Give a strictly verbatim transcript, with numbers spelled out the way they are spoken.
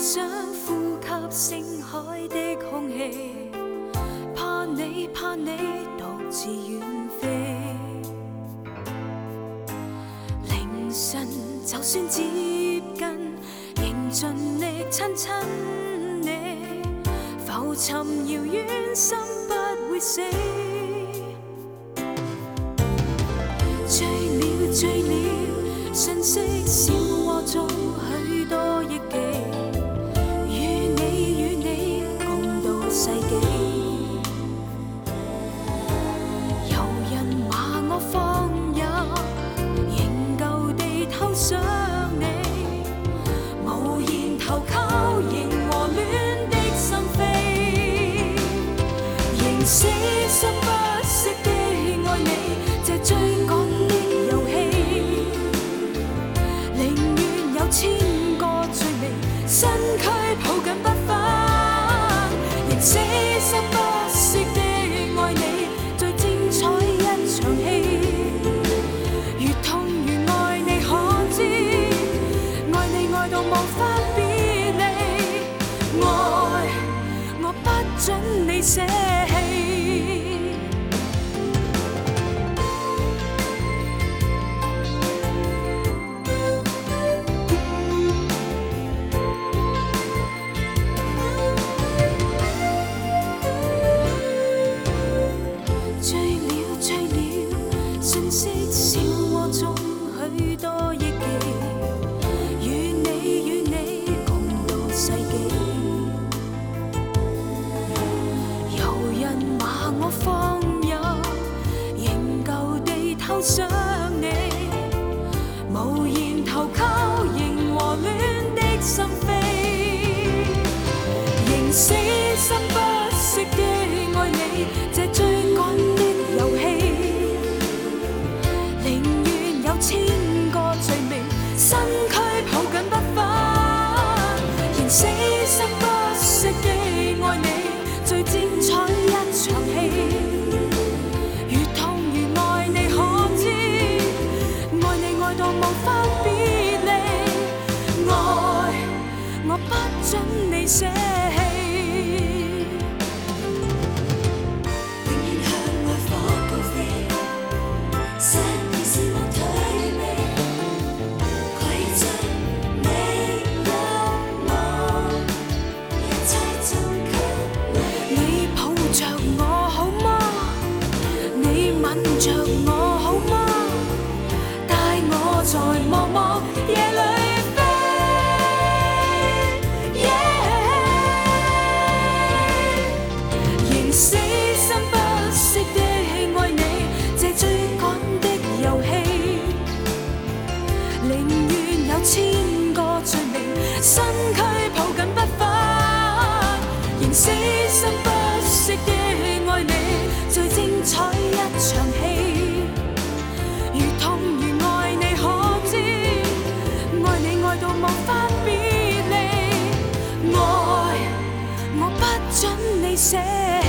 想呼吸星海的空氣，怕你怕你獨自遠飛。凌晨就算接近，仍盡力親親你，浮沉遙遠心不會死。醉了醉了，瞬息小窩中許多憶記，與你與你共度世紀。有人話我放任，仍舊地偷想你，無言投靠仍和戀的心扉，仍死心不息的愛你，這追趕的遊戲，寧願有千個罪名，身軀抱緊不放，仍死心不息的愛你，最精彩一場戲，越痛越愛你可知，愛你愛到無法別離，愛我不准你捨棄。瞬息小窩中許多憶記，與你與你共度世紀。有人話我放任，仍舊地偷想你，無言投靠仍和戀的心扉，仍死心不息的愛你，這追趕的遊戲，千個罪名，身軀抱緊不放，仍死心不息的愛你，最精彩一場戲，越痛越愛你可知，愛你愛到無法別離，愛我不准你捨棄。吻着我好嗎？帶我在茫茫夜裏飛， yeah! 仍死心不息的愛你，這追趕的遊戲，寧願有千個罪名，身軀抱緊不放，仍死心不息的愛你，最精彩一場戲，越痛越愛你可知，愛你愛到無法別離，愛我不准你捨。